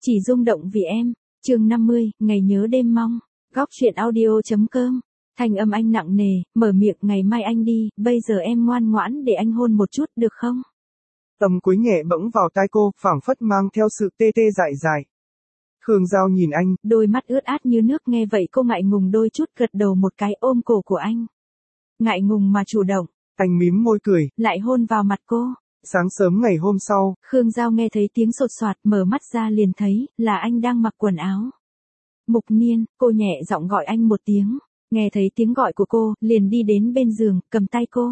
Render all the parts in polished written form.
Chỉ rung động vì em. Chương 50, ngày nhớ đêm mong. Góc truyện audio.com. Thanh âm anh nặng nề, mở miệng, ngày mai anh đi, bây giờ em ngoan ngoãn để anh hôn một chút được không? Tầm cuối nhẹ bẫng vào tai cô, phảng phất mang theo sự tê tê dại dại. Khương Giao nhìn anh, đôi mắt ướt át như nước, nghe vậy cô ngại ngùng đôi chút, gật đầu một cái, ôm cổ của anh. Ngại ngùng mà chủ động. Anh mím môi cười, lại hôn vào mặt cô. Sáng sớm ngày hôm sau, Khương Giao nghe thấy tiếng sột soạt, mở mắt ra liền thấy là anh đang mặc quần áo. Mục Niên, cô nhẹ giọng gọi anh một tiếng. Nghe thấy tiếng gọi của cô, liền đi đến bên giường, cầm tay cô.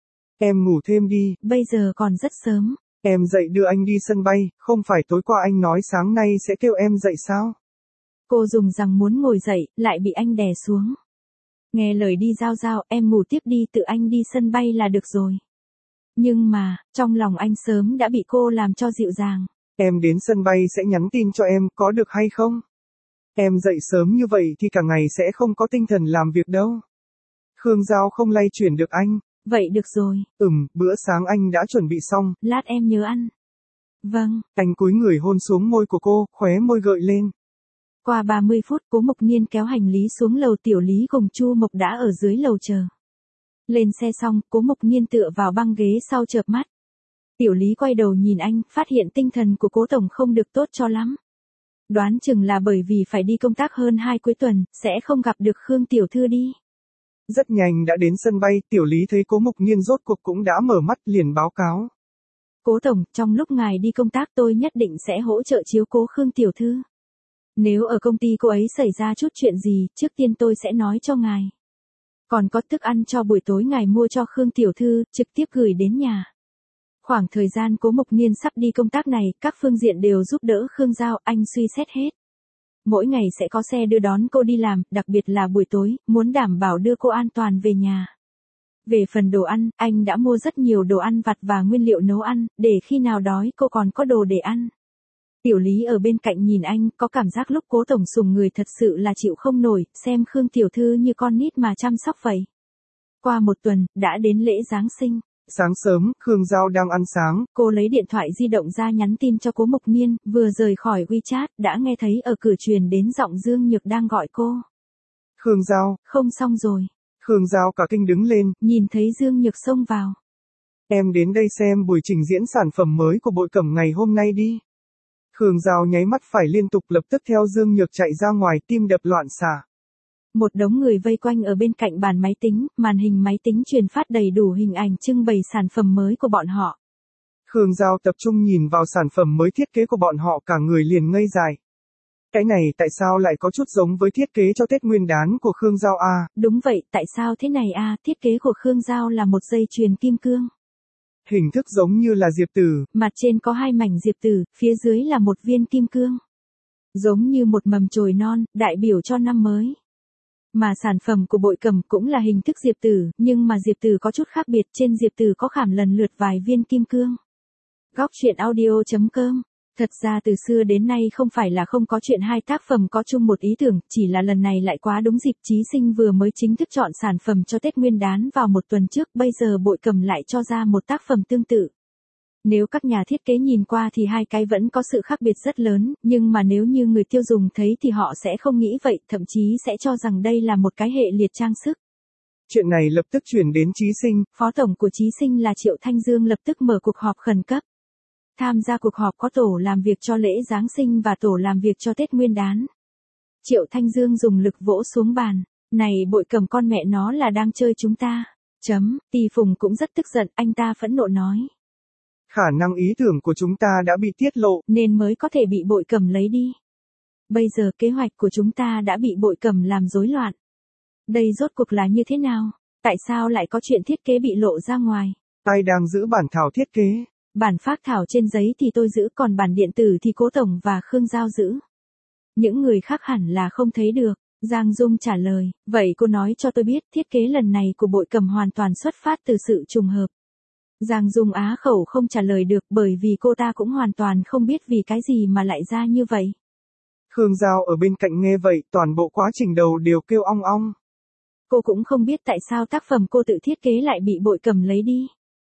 Em ngủ thêm đi. Bây giờ còn rất sớm. Em dậy đưa anh đi sân bay, không phải tối qua anh nói sáng nay sẽ kêu em dậy sao? Cô dùng rằng muốn ngồi dậy, lại bị anh đè xuống. Nghe lời đi Giao Giao, em ngủ tiếp đi, tự anh đi sân bay là được rồi. Nhưng mà, trong lòng anh sớm đã bị cô làm cho dịu dàng. Em đến sân bay sẽ nhắn tin cho em, có được hay không? Em dậy sớm như vậy thì cả ngày sẽ không có tinh thần làm việc đâu. Khương Giao không lay chuyển được anh. Vậy được rồi. Bữa sáng anh đã chuẩn bị xong. Lát em nhớ ăn. Vâng. Anh cúi người hôn xuống môi của cô, khóe môi gợi lên. Qua 30 phút, Cố Mộc Niên kéo hành lý xuống lầu, Tiểu Lý cùng Chu Mộc đã ở dưới lầu chờ. Lên xe xong, Cố Mộc Niên tựa vào băng ghế sau chợp mắt. Tiểu Lý quay đầu nhìn anh, phát hiện tinh thần của Cố tổng không được tốt cho lắm. Đoán chừng là bởi vì phải đi công tác hơn 2 cuối tuần, sẽ không gặp được Khương tiểu thư đi. Rất nhanh đã đến sân bay, Tiểu Lý thấy Cố Mộc Niên rốt cuộc cũng đã mở mắt, liền báo cáo. Cố tổng, trong lúc ngài đi công tác tôi nhất định sẽ hỗ trợ chiếu cố Khương tiểu thư. Nếu ở công ty cô ấy xảy ra chút chuyện gì, trước tiên tôi sẽ nói cho ngài. Còn có thức ăn cho buổi tối ngài mua cho Khương tiểu thư, trực tiếp gửi đến nhà. Khoảng thời gian Cố Mộc Niên sắp đi công tác này, các phương diện đều giúp đỡ Khương Giao, anh suy xét hết. Mỗi ngày sẽ có xe đưa đón cô đi làm, đặc biệt là buổi tối, muốn đảm bảo đưa cô an toàn về nhà. Về phần đồ ăn, anh đã mua rất nhiều đồ ăn vặt và nguyên liệu nấu ăn, để khi nào đói cô còn có đồ để ăn. Tiểu Lý ở bên cạnh nhìn anh, có cảm giác lúc Cố tổng sủng người thật sự là chịu không nổi, xem Khương tiểu thư như con nít mà chăm sóc vậy. Qua một tuần, đã đến lễ Giáng sinh. Sáng sớm, Khương Giao đang ăn sáng. Cô lấy điện thoại di động ra nhắn tin cho Cố Mộc Niên, vừa rời khỏi WeChat, đã nghe thấy ở cửa truyền đến giọng Dương Nhược đang gọi cô. Khương Giao. Không xong rồi. Khương Giao cả kinh đứng lên. Nhìn thấy Dương Nhược xông vào. Em đến đây xem buổi trình diễn sản phẩm mới của Bội Cẩm ngày hôm nay đi. Khương Giao nháy mắt phải liên tục, lập tức theo Dương Nhược chạy ra ngoài, tim đập loạn xạ. Một đống người vây quanh ở bên cạnh bàn máy tính, màn hình máy tính truyền phát đầy đủ hình ảnh trưng bày sản phẩm mới của bọn họ. Khương Giao tập trung nhìn vào sản phẩm mới thiết kế của bọn họ, cả người liền ngây dại. Cái này tại sao lại có chút giống với thiết kế cho Tết Nguyên đán của Khương Giao a? Đúng vậy, tại sao thế này a? Thiết kế của Khương Giao là một dây chuyền kim cương. Hình thức giống như là diệp tử. Mặt trên có 2 mảnh diệp tử, phía dưới là một viên kim cương. Giống như một mầm chồi non, đại biểu cho năm mới. Mà sản phẩm của Bội Cẩm cũng là hình thức diệp tử, nhưng mà diệp tử có chút khác biệt, trên diệp tử có khảm lần lượt vài viên kim cương. Góc truyện audio.com. Thật ra từ xưa đến nay không phải là không có chuyện hai tác phẩm có chung một ý tưởng, chỉ là lần này lại quá đúng dịp, Chí Sinh vừa mới chính thức chọn sản phẩm cho Tết Nguyên đán vào một tuần trước, bây giờ Bội Cẩm lại cho ra một tác phẩm tương tự. Nếu các nhà thiết kế nhìn qua thì hai cái vẫn có sự khác biệt rất lớn, nhưng mà nếu như người tiêu dùng thấy thì họ sẽ không nghĩ vậy, thậm chí sẽ cho rằng đây là một cái hệ liệt trang sức. Chuyện này lập tức chuyển đến Chí Sinh. Phó tổng của Chí Sinh là Triệu Thanh Dương lập tức mở cuộc họp khẩn cấp. Tham gia cuộc họp có tổ làm việc cho lễ Giáng sinh và tổ làm việc cho Tết Nguyên đán. Triệu Thanh Dương dùng lực vỗ xuống bàn. Này Bội Cẩm, con mẹ nó là đang chơi chúng ta. Tỷ Phùng cũng rất tức giận, anh ta phẫn nộ nói. Khả năng ý tưởng của chúng ta đã bị tiết lộ, nên mới có thể bị Bội Cẩm lấy đi. Bây giờ kế hoạch của chúng ta đã bị Bội Cẩm làm rối loạn. Đây rốt cuộc là như thế nào? Tại sao lại có chuyện thiết kế bị lộ ra ngoài? Ai đang giữ bản thảo thiết kế? Bản phác thảo trên giấy thì tôi giữ, còn bản điện tử thì Cố tổng và Khương Giao giữ. Những người khác hẳn là không thấy được. Giang Dung trả lời, vậy cô nói cho tôi biết thiết kế lần này của Bội Cẩm hoàn toàn xuất phát từ sự trùng hợp. Giang Dung á khẩu không trả lời được, bởi vì cô ta cũng hoàn toàn không biết vì cái gì mà lại ra như vậy. Khương Giao ở bên cạnh nghe vậy, toàn bộ quá trình đầu đều kêu ong ong. Cô cũng không biết tại sao tác phẩm cô tự thiết kế lại bị Bội Cẩm lấy đi.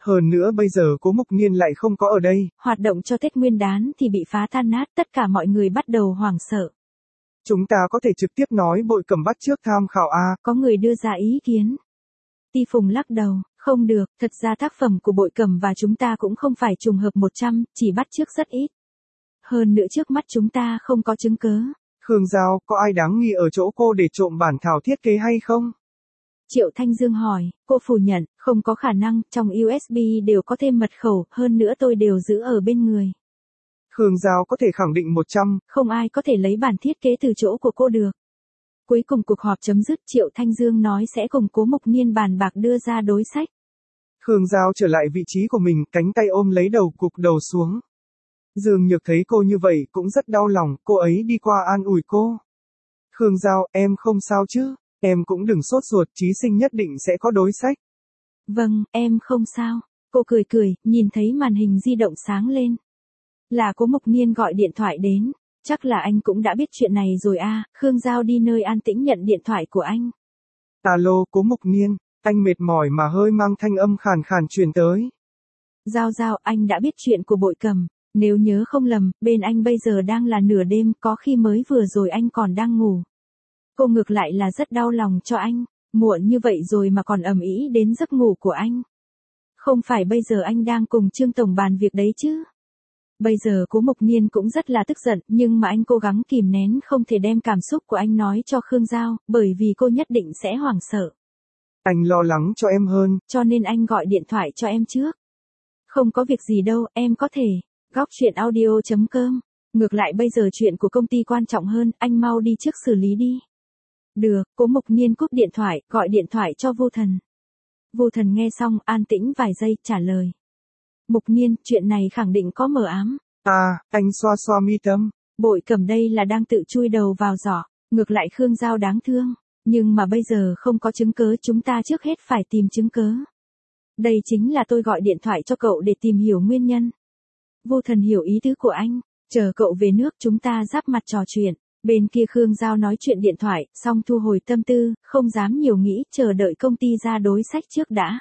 Hơn nữa bây giờ Cố Mục Niên lại không có ở đây. Hoạt động cho Tết Nguyên đán thì bị phá tan nát, tất cả mọi người bắt đầu hoảng sợ. Chúng ta có thể trực tiếp nói Bội Cầm bắt chước tham khảo a. Có người đưa ra ý kiến. Ti Phùng lắc đầu, không được, thật ra tác phẩm của Bội Cầm và chúng ta cũng không phải trùng hợp 100, chỉ bắt chước rất ít. Hơn nữa trước mắt chúng ta không có chứng cớ. Khương Giao, có ai đáng nghi ở chỗ cô để trộm bản thảo thiết kế hay không? Triệu Thanh Dương hỏi, cô phủ nhận, không có khả năng, trong USB đều có thêm mật khẩu, hơn nữa tôi đều giữ ở bên người. Khương Giao có thể khẳng định 100. Không ai có thể lấy bản thiết kế từ chỗ của cô được. Cuối cùng cuộc họp chấm dứt, Triệu Thanh Dương nói sẽ cùng Cố Mục Niên bàn bạc đưa ra đối sách. Khương Giao trở lại vị trí của mình, cánh tay ôm lấy đầu, cụp đầu xuống. Dương Nhược thấy cô như vậy cũng rất đau lòng, cô ấy đi qua an ủi cô. Khương Giao, em không sao chứ? Em cũng đừng sốt ruột, chí sinh nhất định sẽ có đối sách. Vâng, em không sao. Cô cười cười, nhìn thấy màn hình di động sáng lên. Là Cố Mục Niên gọi điện thoại đến. Chắc là anh cũng đã biết chuyện này rồi a. Khương Giao đi nơi an tĩnh nhận điện thoại của anh. Alo, Cố Mục Niên, anh mệt mỏi mà hơi mang thanh âm khàn khàn truyền tới. Giao, anh đã biết chuyện của Bội Cầm. Nếu nhớ không lầm, bên anh bây giờ đang là nửa đêm, có khi mới vừa rồi anh còn đang ngủ. Cô ngược lại là rất đau lòng cho anh, muộn như vậy rồi mà còn ầm ĩ đến giấc ngủ của anh. Không phải bây giờ anh đang cùng Trương Tổng bàn việc đấy chứ? Bây giờ Cố Mục Niên cũng rất là tức giận, nhưng mà anh cố gắng kìm nén không thể đem cảm xúc của anh nói cho Khương Giao, bởi vì cô nhất định sẽ hoảng sợ. Anh lo lắng cho em hơn. Cho nên anh gọi điện thoại cho em trước. Không có việc gì đâu, em có thể. Góc chuyện audio.com. Ngược lại bây giờ chuyện của công ty quan trọng hơn, anh mau đi trước xử lý đi. Được, Cố Mục Niên cúp điện thoại, gọi điện thoại cho Vô Thần. Vô Thần nghe xong, an tĩnh vài giây, trả lời. Mục Niên, chuyện này khẳng định có mờ ám. Anh xoa xoa mi tâm. Bội Cầm đây là đang tự chui đầu vào giỏ, ngược lại Khương Giao đáng thương. Nhưng mà bây giờ không có chứng cớ, chúng ta trước hết phải tìm chứng cớ. Đây chính là tôi gọi điện thoại cho cậu để tìm hiểu nguyên nhân. Vô Thần hiểu ý tứ của anh, chờ cậu về nước chúng ta giáp mặt trò chuyện. Bên kia Khương Giao nói chuyện điện thoại, xong thu hồi tâm tư, không dám nhiều nghĩ, chờ đợi công ty ra đối sách trước đã.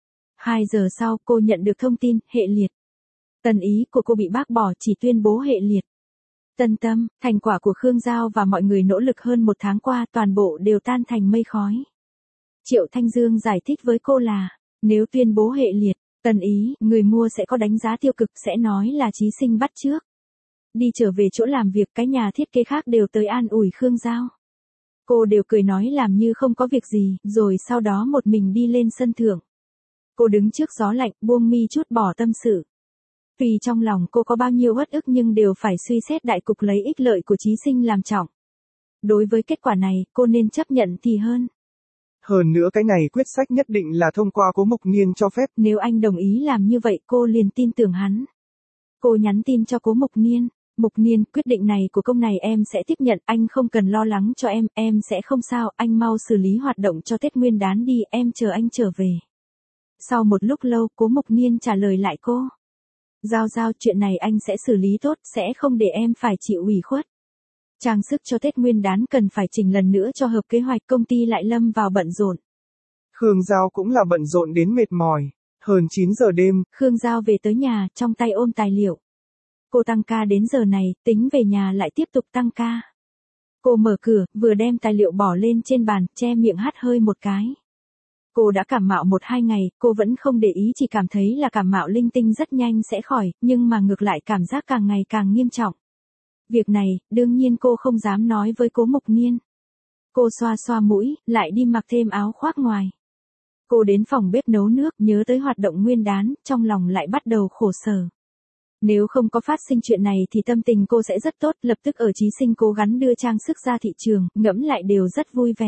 2 giờ sau cô nhận được thông tin, hệ liệt. Tân ý của cô bị bác bỏ, chỉ tuyên bố hệ liệt. Tân tâm, thành quả của Khương Giao và mọi người nỗ lực hơn 1 tháng qua toàn bộ đều tan thành mây khói. Triệu Thanh Dương giải thích với cô là, nếu tuyên bố hệ liệt, tân ý, người mua sẽ có đánh giá tiêu cực, sẽ nói là chí sinh bắt chước. Đi trở về chỗ làm việc, cái nhà thiết kế khác đều tới an ủi Khương Giao. Cô đều cười nói làm như không có việc gì, rồi sau đó một mình đi lên sân thượng. Cô đứng trước gió lạnh, buông mi chút bỏ tâm sự. Vì trong lòng cô có bao nhiêu uất ức nhưng đều phải suy xét đại cục lấy ích lợi của chí sinh làm trọng. Đối với kết quả này, cô nên chấp nhận thì hơn. Hơn nữa cái này quyết sách nhất định là thông qua Cố Mục Niên cho phép. Nếu anh đồng ý làm như vậy cô liền tin tưởng hắn. Cô nhắn tin cho Cố Mục Niên. Mục Niên, quyết định này của công này em sẽ tiếp nhận, anh không cần lo lắng cho em sẽ không sao, anh mau xử lý hoạt động cho Tết Nguyên đán đi, em chờ anh trở về. Sau một lúc lâu, Cố Mục Niên trả lời lại cô. Giao, chuyện này anh sẽ xử lý tốt, sẽ không để em phải chịu ủy khuất. Trang sức cho Tết Nguyên đán cần phải chỉnh lần nữa cho hợp kế hoạch, công ty lại lâm vào bận rộn. Khương Giao cũng là bận rộn đến mệt mỏi. Hơn 9 giờ đêm, Khương Giao về tới nhà, trong tay ôm tài liệu. Cô tăng ca đến giờ này, tính về nhà lại tiếp tục tăng ca. Cô mở cửa, vừa đem tài liệu bỏ lên trên bàn, che miệng hắt hơi một cái. Cô đã cảm mạo 1-2 ngày, cô vẫn không để ý, chỉ cảm thấy là cảm mạo linh tinh rất nhanh sẽ khỏi, nhưng mà ngược lại cảm giác càng ngày càng nghiêm trọng. Việc này, đương nhiên cô không dám nói với Cố Mục Niên. Cô xoa xoa mũi, lại đi mặc thêm áo khoác ngoài. Cô đến phòng bếp nấu nước, nhớ tới hoạt động nguyên đán, trong lòng lại bắt đầu khổ sở. Nếu không có phát sinh chuyện này thì tâm tình cô sẽ rất tốt, lập tức ở chí sinh cố gắng đưa trang sức ra thị trường, ngẫm lại đều rất vui vẻ.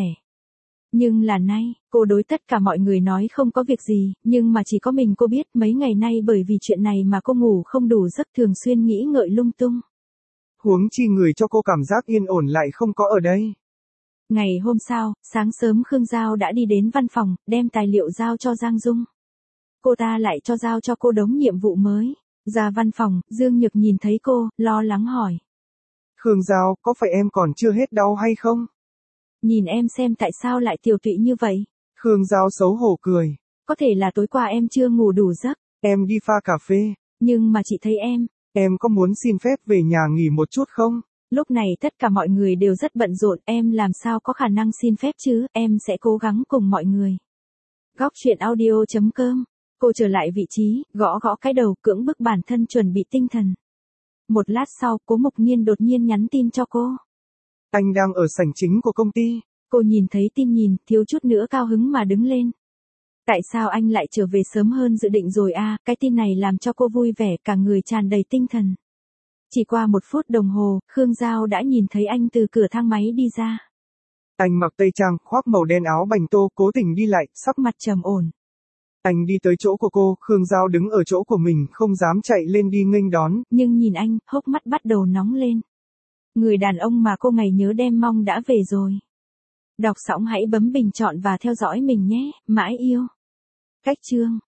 Nhưng là nay, cô đối tất cả mọi người nói không có việc gì, nhưng mà chỉ có mình cô biết mấy ngày nay bởi vì chuyện này mà cô ngủ không đủ giấc, thường xuyên nghĩ ngợi lung tung. Huống chi người cho cô cảm giác yên ổn lại không có ở đây. Ngày hôm sau, sáng sớm Khương Giao đã đi đến văn phòng, đem tài liệu giao cho Giang Dung. Cô ta lại giao cho cô đống nhiệm vụ mới. Ra văn phòng, Dương Nhược nhìn thấy cô, lo lắng hỏi. Khương Giao, có phải em còn chưa hết đau hay không? Nhìn em xem tại sao lại tiều tụy như vậy? Khương Giao xấu hổ cười. Có thể là tối qua em chưa ngủ đủ giấc. Em đi pha cà phê. Nhưng mà chị thấy Em có muốn xin phép về nhà nghỉ một chút không? Lúc này tất cả mọi người đều rất bận rộn, em làm sao có khả năng xin phép chứ, em sẽ cố gắng cùng mọi người. Góc truyện audio.com. Cô trở lại vị trí, gõ gõ cái đầu, cưỡng bức bản thân chuẩn bị tinh thần. Một lát sau, Cố Mục Nhiên đột nhiên nhắn tin cho cô. Anh đang ở sảnh chính của công ty. Cô nhìn thấy tin thiếu chút nữa cao hứng mà đứng lên. Tại sao anh lại trở về sớm hơn dự định rồi à, cái tin này làm cho cô vui vẻ, cả người tràn đầy tinh thần. Chỉ qua 1 phút đồng hồ, Khương Giao đã nhìn thấy anh từ cửa thang máy đi ra. Anh mặc tây trang, khoác màu đen áo bành tô, cố tình đi lại, sắc mặt trầm ổn. Anh đi tới chỗ của cô, Khương Giao đứng ở chỗ của mình, không dám chạy lên đi nghênh đón. Nhưng nhìn anh, hốc mắt bắt đầu nóng lên. Người đàn ông mà cô ngày nhớ đêm mong đã về rồi. Đọc xong hãy bấm bình chọn và theo dõi mình nhé, mãi yêu. Cách chương